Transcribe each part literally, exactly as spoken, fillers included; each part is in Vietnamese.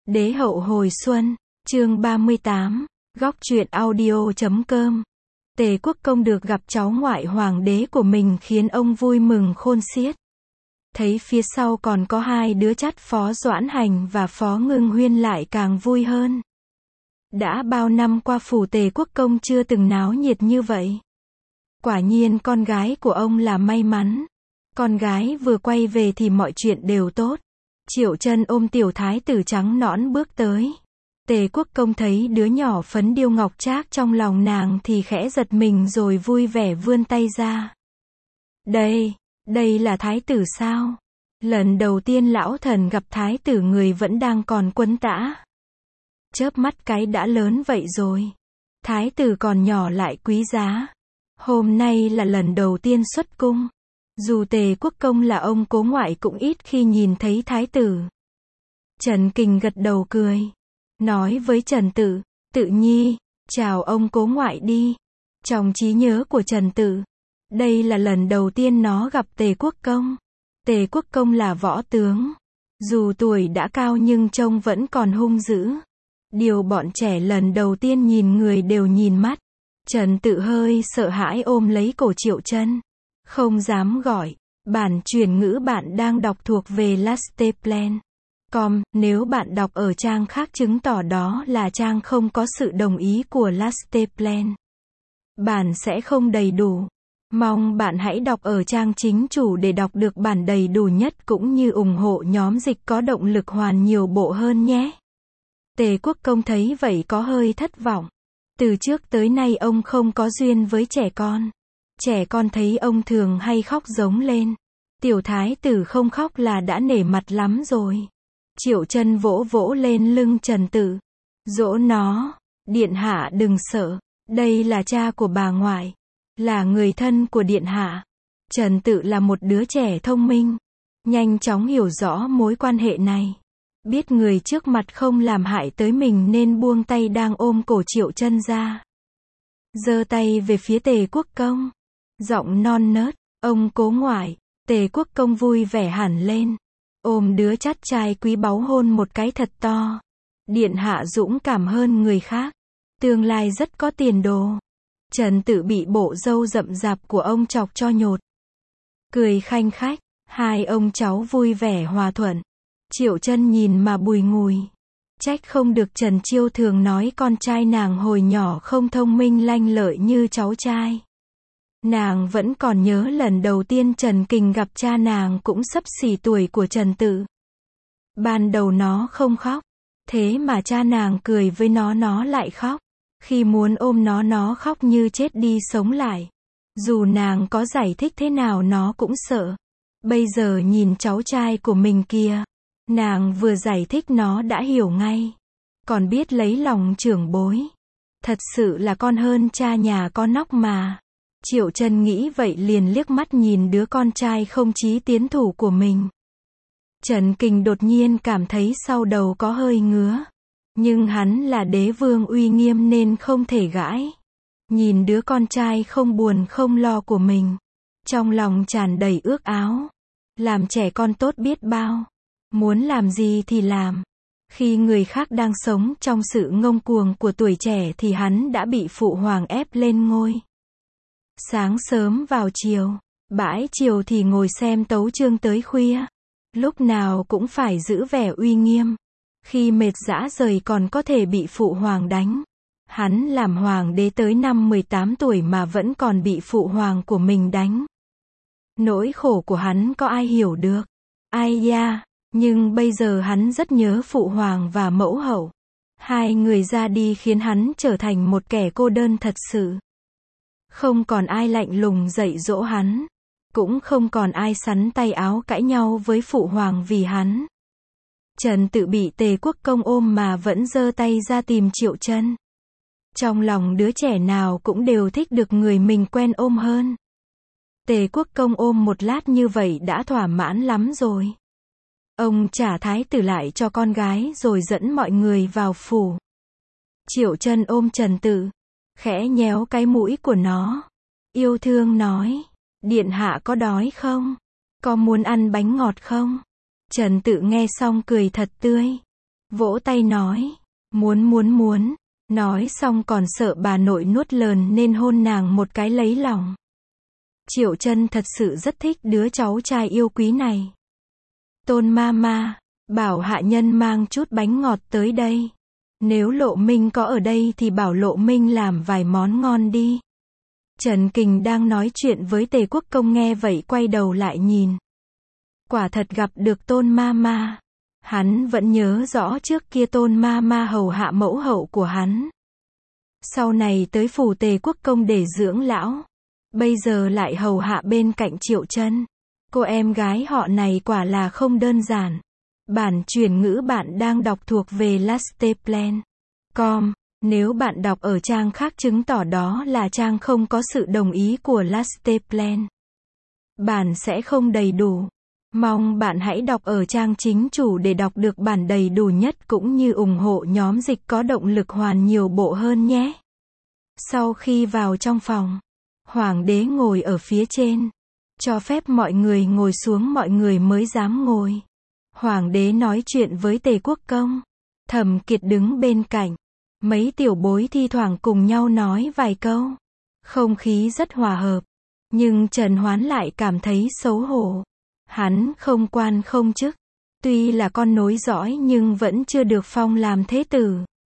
Đế hậu hồi xuân, chương ba mươi tám, góc truyện audio chấm com. Tề Quốc Công được gặp cháu ngoại hoàng đế của mình khiến ông vui mừng khôn xiết. Thấy phía sau còn có hai đứa chắt Phó Doãn Hành và Phó Ngưng Huyên lại càng vui hơn. Đã bao năm qua phủ Tề Quốc Công chưa từng náo nhiệt như vậy. Quả nhiên con gái của ông là may mắn. Con gái vừa quay về thì mọi chuyện đều tốt. Triệu Chân ôm tiểu thái tử trắng nõn bước tới. Tề Quốc Công thấy đứa nhỏ phấn điêu ngọc trác trong lòng nàng thì khẽ giật mình rồi vui vẻ vươn tay ra. Đây, đây là thái tử sao? Lần đầu tiên lão thần gặp thái tử người vẫn đang còn quấn tã. Chớp mắt cái đã lớn vậy rồi. Thái tử còn nhỏ lại quý giá. Hôm nay là lần đầu tiên xuất cung. Dù Tề Quốc Công là ông cố ngoại cũng ít khi nhìn thấy thái tử. Trần Kình gật đầu cười. Nói với Trần Tự, Tự Nhi, chào ông cố ngoại đi. Trong trí nhớ của Trần Tự, đây là lần đầu tiên nó gặp Tề Quốc Công. Tề Quốc Công là võ tướng. Dù tuổi đã cao nhưng trông vẫn còn hung dữ. Điều bọn trẻ lần đầu tiên nhìn người đều nhìn mắt. Trần Tự hơi sợ hãi ôm lấy cổ Triệu Chân. Không dám gọi. Bản chuyển ngữ bạn đang đọc thuộc về Lasteplan chấm com, nếu bạn đọc ở trang khác chứng tỏ đó là trang không có sự đồng ý của Lasteplan. Bản sẽ không đầy đủ. Mong bạn hãy đọc ở trang chính chủ để đọc được bản đầy đủ nhất cũng như ủng hộ nhóm dịch có động lực hoàn nhiều bộ hơn nhé. Tề Quốc Công thấy vậy có hơi thất vọng. Từ trước tới nay ông không có duyên với trẻ con. Trẻ con thấy ông thường hay khóc giống lên. Tiểu thái tử không khóc là đã nể mặt lắm rồi. Triệu Chân vỗ vỗ lên lưng Trần Tự. Dỗ nó, điện hạ đừng sợ, đây là cha của bà ngoại, là người thân của điện hạ. Trần Tự là một đứa trẻ thông minh, nhanh chóng hiểu rõ mối quan hệ này. Biết người trước mặt không làm hại tới mình nên buông tay đang ôm cổ Triệu Chân ra. Giơ tay về phía Tề Quốc Công. Giọng non nớt, ông cố ngoại. Tề Quốc Công vui vẻ hẳn lên. Ôm đứa chắt trai quý báu hôn một cái thật to. Điện hạ dũng cảm hơn người khác. Tương lai rất có tiền đồ. Trần Tự bị bộ râu rậm rạp của ông chọc cho nhột. Cười khanh khách. Hai ông cháu vui vẻ hòa thuận. Triệu Chân nhìn mà bùi ngùi. Trách không được Trần Chiêu thường nói con trai nàng hồi nhỏ không thông minh lanh lợi như cháu trai. Nàng vẫn còn nhớ lần đầu tiên Trần Kình gặp cha nàng cũng xấp xỉ tuổi của Trần Tự. Ban đầu nó không khóc. Thế mà cha nàng cười với nó nó lại khóc. Khi muốn ôm nó nó khóc như chết đi sống lại. Dù nàng có giải thích thế nào nó cũng sợ. Bây giờ nhìn cháu trai của mình kìa. Nàng vừa giải thích nó đã hiểu ngay. Còn biết lấy lòng trưởng bối. Thật sự là con hơn cha nhà con nóc mà. Triệu Chân nghĩ vậy liền liếc mắt nhìn đứa con trai không chí tiến thủ của mình. Trần Kình đột nhiên cảm thấy sau đầu có hơi ngứa. Nhưng hắn là đế vương uy nghiêm nên không thể gãi. Nhìn đứa con trai không buồn không lo của mình. Trong lòng tràn đầy ước áo. Làm trẻ con tốt biết bao. Muốn làm gì thì làm. Khi người khác đang sống trong sự ngông cuồng của tuổi trẻ thì hắn đã bị phụ hoàng ép lên ngôi. Sáng sớm vào chiều, bãi chiều thì ngồi xem tấu chương tới khuya. Lúc nào cũng phải giữ vẻ uy nghiêm. Khi mệt rã rời còn có thể bị phụ hoàng đánh. Hắn làm hoàng đế tới năm mười tám tuổi mà vẫn còn bị phụ hoàng của mình đánh. Nỗi khổ của hắn có ai hiểu được. Ai da, nhưng bây giờ hắn rất nhớ phụ hoàng và mẫu hậu. Hai người ra đi khiến hắn trở thành một kẻ cô đơn thật sự. Không còn ai lạnh lùng dạy dỗ hắn. Cũng không còn ai xắn tay áo cãi nhau với phụ hoàng vì hắn. Trần Tự bị Tề Quốc Công ôm mà vẫn giơ tay ra tìm Triệu Chân. Trong lòng đứa trẻ nào cũng đều thích được người mình quen ôm hơn. Tề Quốc Công ôm một lát như vậy đã thỏa mãn lắm rồi. Ông trả thái tử lại cho con gái rồi dẫn mọi người vào phủ. Triệu Chân ôm Trần Tự. Khẽ nhéo cái mũi của nó. Yêu thương nói. Điện hạ có đói không? Có muốn ăn bánh ngọt không? Trần Tự nghe xong cười thật tươi. vỗ tay nói, muốn muốn muốn, nói xong còn sợ bà nội nuốt lờn nên hôn nàng một cái lấy lòng. Triệu Chân thật sự rất thích đứa cháu trai yêu quý này. Tôn ma ma, bảo hạ nhân mang chút bánh ngọt tới đây. Nếu Lộ Minh có ở đây thì bảo Lộ Minh làm vài món ngon đi. Trần Kình đang nói chuyện với Tề Quốc Công nghe vậy quay đầu lại nhìn. Quả thật gặp được Tôn ma ma. Hắn vẫn nhớ rõ trước kia Tôn ma ma hầu hạ mẫu hậu của hắn. Sau này tới phủ Tề Quốc Công để dưỡng lão. Bây giờ lại hầu hạ bên cạnh Triệu Chân. Cô em gái họ này quả là không đơn giản. Bản chuyển ngữ bạn đang đọc thuộc về lasteplan chấm com. Nếu bạn đọc ở trang khác chứng tỏ đó là trang không có sự đồng ý của Lasteplan. Bản sẽ không đầy đủ. Mong bạn hãy đọc ở trang chính chủ để đọc được bản đầy đủ nhất cũng như ủng hộ nhóm dịch có động lực hoàn nhiều bộ hơn nhé. Sau khi vào trong phòng, Hoàng đế ngồi ở phía trên. Cho phép mọi người ngồi xuống mọi người mới dám ngồi. Hoàng đế nói chuyện với Tề Quốc Công. Thẩm Kiệt đứng bên cạnh. Mấy tiểu bối thi thoảng cùng nhau nói vài câu. Không khí rất hòa hợp. Nhưng Trần Hoán lại cảm thấy xấu hổ. Hắn không quan không chức. Tuy là con nối dõi nhưng vẫn chưa được phong làm thế tử.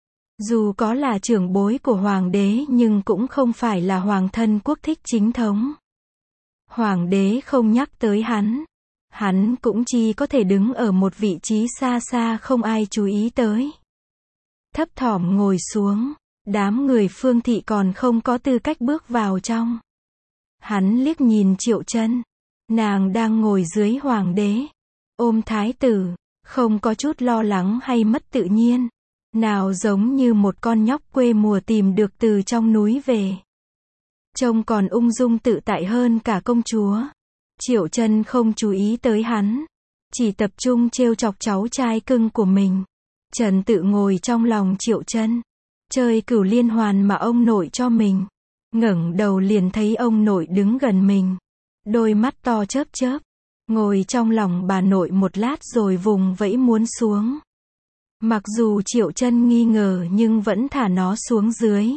Dù có là trưởng bối của hoàng đế nhưng cũng không phải là hoàng thân quốc thích chính thống. Hoàng đế không nhắc tới hắn. Hắn cũng chỉ có thể đứng ở một vị trí xa xa không ai chú ý tới. Thấp thỏm ngồi xuống. Đám người Phương Thị còn không có tư cách bước vào trong. Hắn liếc nhìn Triệu Chân. Nàng đang ngồi dưới hoàng đế. Ôm thái tử. Không có chút lo lắng hay mất tự nhiên. Nào giống như một con nhóc quê mùa tìm được từ trong núi về. Trông còn ung dung tự tại hơn cả công chúa. Triệu Chân không chú ý tới hắn. Chỉ tập trung trêu chọc cháu trai cưng của mình. Trần Tự ngồi trong lòng Triệu Chân. Chơi cửu liên hoàn mà ông nội cho mình. Ngẩng đầu liền thấy ông nội đứng gần mình. Đôi mắt to chớp chớp. Ngồi trong lòng bà nội một lát rồi vùng vẫy muốn xuống. Mặc dù Triệu Chân nghi ngờ nhưng vẫn thả nó xuống dưới.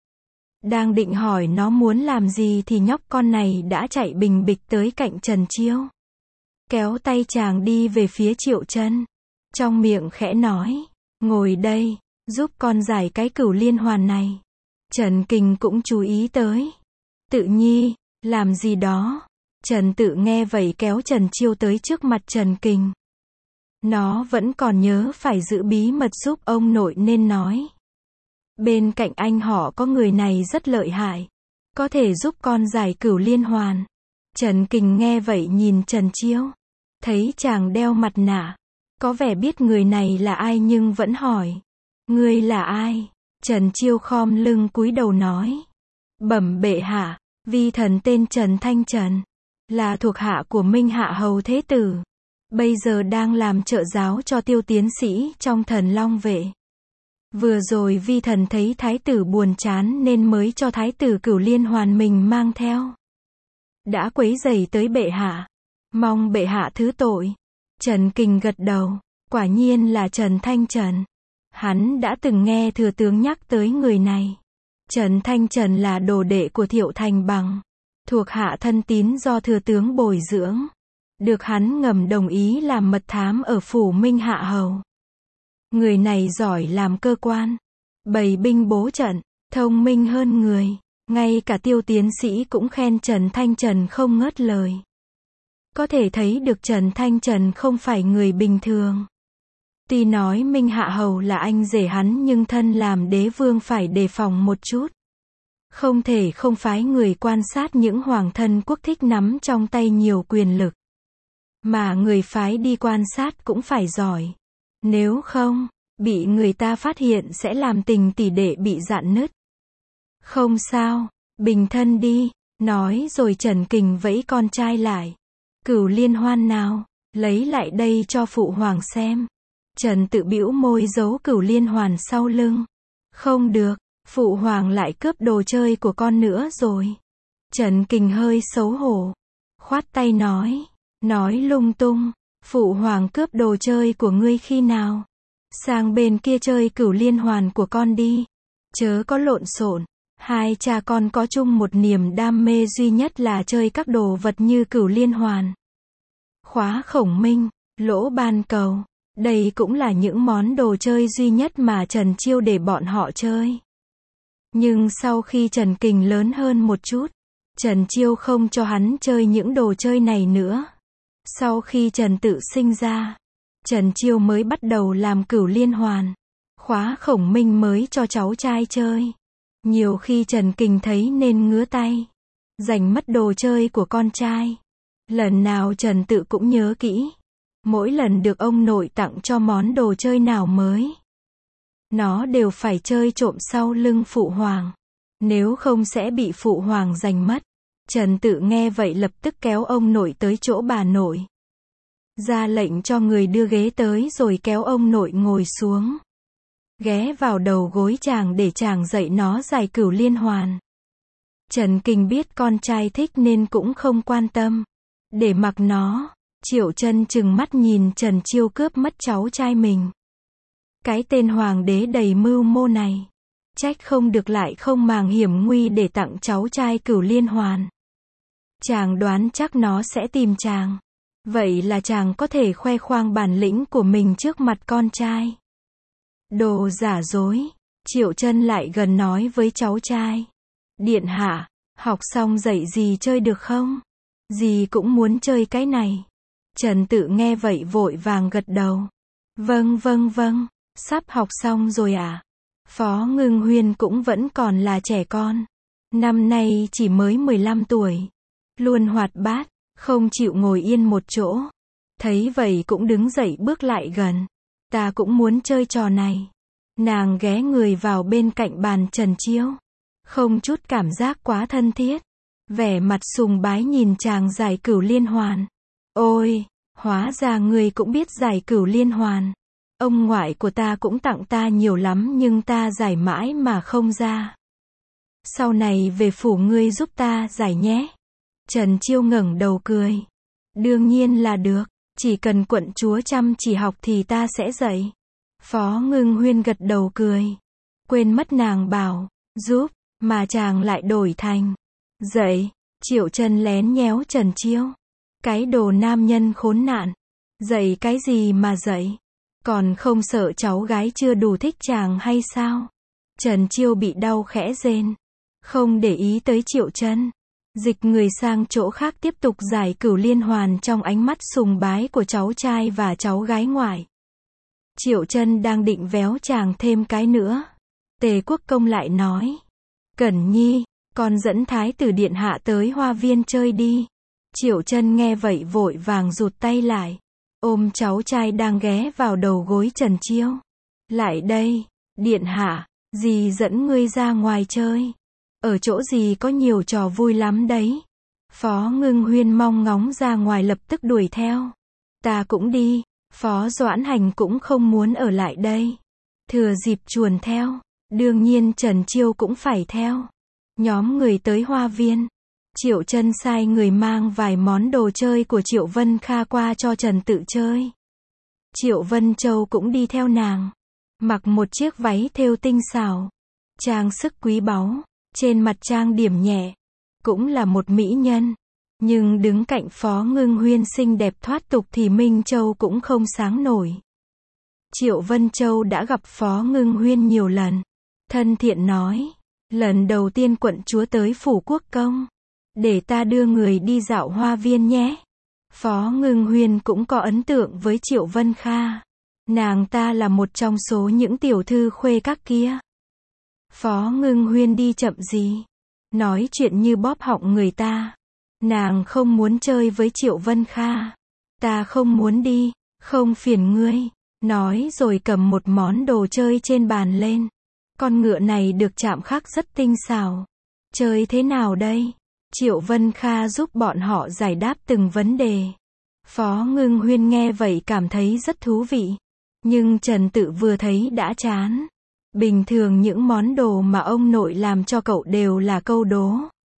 Đang định hỏi nó muốn làm gì thì nhóc con này đã chạy bình bịch tới cạnh Trần Chiêu. Kéo tay chàng đi về phía Triệu Chân. Trong miệng khẽ nói, ngồi đây, giúp con giải cái cửu liên hoàn này. Trần Kình cũng chú ý tới. Tự nhi, làm gì đó. Trần Tự nghe vậy kéo Trần Chiêu tới trước mặt Trần Kình. Nó vẫn còn nhớ phải giữ bí mật giúp ông nội nên nói. Bên cạnh anh họ có người này rất lợi hại. Có thể giúp con giải cửu liên hoàn. Trần Kình nghe vậy nhìn Trần Chiêu. Thấy chàng đeo mặt nạ. Có vẻ biết người này là ai nhưng vẫn hỏi. Ngươi là ai? Trần Chiêu khom lưng cúi đầu nói. Bẩm bệ hạ, vi thần tên Trần Thanh Trần. Là thuộc hạ của Minh Hạ Hầu Thế Tử. Bây giờ đang làm trợ giáo cho Tiêu tiến sĩ trong Thần Long Vệ. Vừa rồi vi thần thấy thái tử buồn chán nên mới cho thái tử cửu liên hoàn mình mang theo. Đã quấy rầy tới bệ hạ. Mong bệ hạ thứ tội. Trần Kình gật đầu. Quả nhiên là Trần Thanh Trần. Hắn đã từng nghe thừa tướng nhắc tới người này. Trần Thanh Trần là đồ đệ của Thiệu Thành Bằng. Thuộc hạ thân tín do thừa tướng bồi dưỡng. Được hắn ngầm đồng ý làm mật thám ở phủ Minh Hạ Hầu. Người này giỏi làm cơ quan. Bày binh bố trận. Thông minh hơn người. Ngay cả Tiêu tiến sĩ cũng khen Trần Thanh Trần không ngớt lời. Có thể thấy được Trần Thanh Trần không phải người bình thường. Tuy nói Minh Hạ Hầu là anh rể hắn nhưng thân làm đế vương phải đề phòng một chút. Không thể không phái người quan sát những hoàng thân quốc thích nắm trong tay nhiều quyền lực. Mà người phái đi quan sát cũng phải giỏi. Nếu không, bị người ta phát hiện sẽ làm tình tỷ đệ bị rạn nứt. Không sao, bình thân đi, nói rồi Trần Kình vẫy con trai lại. Cửu liên hoan nào, lấy lại đây cho phụ hoàng xem. Trần Tự bĩu môi giấu cửu liên hoàn sau lưng. Không được, phụ hoàng lại cướp đồ chơi của con nữa rồi. Trần Kình hơi xấu hổ. Khoát tay nói, nói lung tung, phụ hoàng cướp đồ chơi của ngươi khi nào? sang bên kia chơi cửu liên hoàn của con đi. Chớ có lộn xộn. Hai cha con có chung một niềm đam mê duy nhất là chơi các đồ vật như cửu liên hoàn, khóa khổng minh, lỗ ban cầu. Đây cũng là những món đồ chơi duy nhất mà Trần Chiêu để bọn họ chơi. Nhưng sau khi Trần Kình lớn hơn một chút, Trần Chiêu không cho hắn chơi những đồ chơi này nữa. Sau khi Trần Tự sinh ra, Trần Chiêu mới bắt đầu làm cửu liên hoàn, khóa khổng minh mới cho cháu trai chơi. Nhiều khi Trần Kình thấy nên ngứa tay, giành mất đồ chơi của con trai. Lần nào Trần Tự cũng nhớ kỹ. Mỗi lần được ông nội tặng cho món đồ chơi nào mới, nó đều phải chơi trộm sau lưng phụ hoàng. Nếu không sẽ bị phụ hoàng giành mất. Trần Tự nghe vậy lập tức kéo ông nội tới chỗ bà nội, ra lệnh cho người đưa ghế tới rồi kéo ông nội ngồi xuống, ghé vào đầu gối chàng để chàng dạy nó giải cửu liên hoàn. Trần Kình biết con trai thích nên cũng không quan tâm, để mặc nó. Triệu Chân trừng mắt nhìn Trần Chiêu cướp mất cháu trai mình. Cái tên hoàng đế đầy mưu mô này, trách không được lại không màng hiểm nguy để tặng cháu trai cửu liên hoàn. Chàng đoán chắc nó sẽ tìm chàng. Vậy là chàng có thể khoe khoang bản lĩnh của mình trước mặt con trai. Đồ giả dối. Triệu Chân lại gần nói với cháu trai. Điện hạ, học xong dạy dì chơi được không? Dì cũng muốn chơi cái này. Trần Tự nghe vậy vội vàng gật đầu. Vâng vâng vâng, sắp học xong rồi à? Phó Ngưng Huyên cũng vẫn còn là trẻ con. Năm nay chỉ mới mười lăm tuổi. Luôn hoạt bát, không chịu ngồi yên một chỗ. Thấy vậy cũng đứng dậy bước lại gần. Ta cũng muốn chơi trò này. Nàng ghé người vào bên cạnh bàn Trần Chiêu. Không chút cảm giác quá thân thiết. Vẻ mặt sùng bái nhìn chàng giải cửu liên hoàn. Ôi, hóa ra ngươi cũng biết giải cửu liên hoàn. Ông ngoại của ta cũng tặng ta nhiều lắm nhưng ta giải mãi mà không ra. Sau này về phủ ngươi giúp ta giải nhé. Trần Chiêu ngẩng đầu cười. Đương nhiên là được, chỉ cần quận chúa chăm chỉ học thì ta sẽ dạy. Phó Ngưng Huyên gật đầu cười. Quên mất nàng bảo, giúp, mà chàng lại đổi thành dạy. Triệu Chân lén nhéo Trần Chiêu. Cái đồ nam nhân khốn nạn. Dạy cái gì mà dạy? Còn không sợ cháu gái chưa đủ thích chàng hay sao? Trần Chiêu bị đau khẽ rên. Không để ý tới Triệu Chân. Dịch người sang chỗ khác tiếp tục giải cửu liên hoàn trong ánh mắt sùng bái của cháu trai và cháu gái ngoại. Triệu Chân đang định véo chàng thêm cái nữa. Tề Quốc Công lại nói. Cẩn Nhi, con dẫn Thái tử điện hạ tới hoa viên chơi đi. Triệu Chân nghe vậy vội vàng rụt tay lại. Ôm cháu trai đang ghé vào đầu gối Trần Chiêu. Lại đây, điện hạ, dì dẫn ngươi ra ngoài chơi. Ở chỗ dì có nhiều trò vui lắm đấy. Phó Ngưng Huyên mong ngóng ra ngoài lập tức đuổi theo. Ta cũng đi. Phó Doãn Hành cũng không muốn ở lại đây. Thừa dịp chuồn theo. Đương nhiên Trần Chiêu cũng phải theo. Nhóm người tới hoa viên. Triệu Chân sai người mang vài món đồ chơi của Triệu Vân Kha qua cho Trần Tự chơi. Triệu Vân Châu cũng đi theo nàng. Mặc một chiếc váy thêu tinh xảo. Trang sức quý báu. Trên mặt trang điểm nhẹ. Cũng là một mỹ nhân. Nhưng đứng cạnh Phó Ngưng Huyên xinh đẹp thoát tục thì Minh Châu cũng không sáng nổi. Triệu Vân Châu đã gặp Phó Ngưng Huyên nhiều lần. Thân thiện nói. Lần đầu tiên quận chúa tới phủ quốc công. Để ta đưa người đi dạo hoa viên nhé. Phó Ngưng Huyên cũng có ấn tượng với Triệu Vân Kha. Nàng ta là một trong số những tiểu thư khuê các kia. Phó Ngưng Huyên đi chậm gì. Nói chuyện như bóp họng người ta. Nàng không muốn chơi với Triệu Vân Kha. Ta không muốn đi, không phiền ngươi. Nói rồi cầm một món đồ chơi trên bàn lên. Con ngựa này được chạm khắc rất tinh xảo. Chơi thế nào đây? Triệu Vân Kha giúp bọn họ giải đáp từng vấn đề. Phó Ngưng Huyên nghe vậy cảm thấy rất thú vị. Nhưng Trần Tự vừa thấy đã chán. Bình thường những món đồ mà ông nội làm cho cậu đều là câu đố.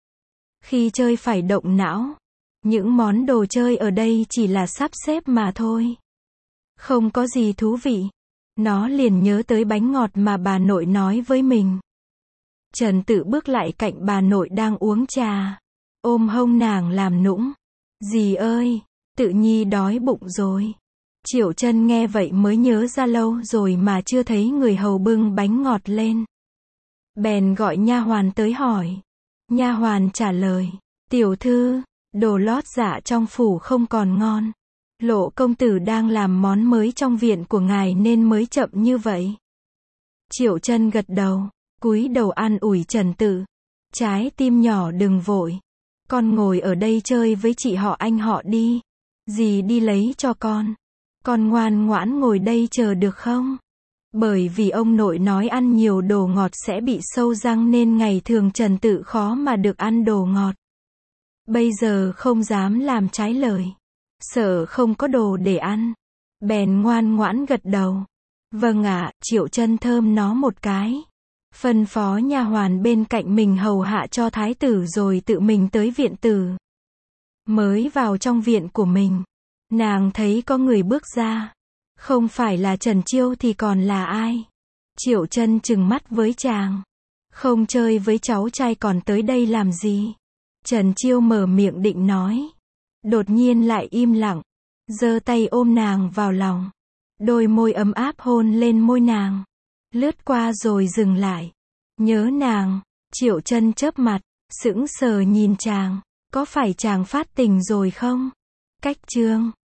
Khi chơi phải động não. Những món đồ chơi ở đây chỉ là sắp xếp mà thôi. Không có gì thú vị. Nó liền nhớ tới bánh ngọt mà bà nội nói với mình. Trần Tự bước lại cạnh bà nội đang uống trà, ôm hông nàng làm nũng. Dì ơi, Tự Nhi đói bụng rồi. Triệu Chân nghe vậy mới nhớ ra lâu rồi mà chưa thấy người hầu bưng bánh ngọt lên. Bèn gọi nha hoàn tới hỏi. Nha hoàn trả lời, tiểu thư, đồ lót dạ trong phủ không còn ngon. Lộ công tử đang làm món mới trong viện của ngài nên mới chậm như vậy. Triệu Chân gật đầu, cúi đầu an ủi Trần Tự. Trái tim nhỏ đừng vội. Con ngồi ở đây chơi với chị họ anh họ đi. Dì đi lấy cho con. Con ngoan ngoãn ngồi đây chờ được không? Bởi vì ông nội nói ăn nhiều đồ ngọt sẽ bị sâu răng nên ngày thường Trần Tự khó mà được ăn đồ ngọt. Bây giờ không dám làm trái lời. Sợ không có đồ để ăn. Bèn ngoan ngoãn gật đầu. Vâng ạ, Triệu Chân thơm nó một cái. Phân phó nha hoàn bên cạnh mình hầu hạ cho thái tử rồi tự mình tới viện tử. Mới vào trong viện của mình, nàng thấy có người bước ra. Không phải là Trần Chiêu thì còn là ai? Triệu Chân trừng mắt với chàng. Không chơi với cháu trai còn tới đây làm gì? Trần Chiêu mở miệng định nói. Đột nhiên lại im lặng. Giơ tay ôm nàng vào lòng. Đôi môi ấm áp hôn lên môi nàng. Lướt qua rồi dừng lại. Nhớ nàng. Triệu Chân chớp mặt, sững sờ nhìn chàng. Có phải chàng phát tình rồi không? Cách chương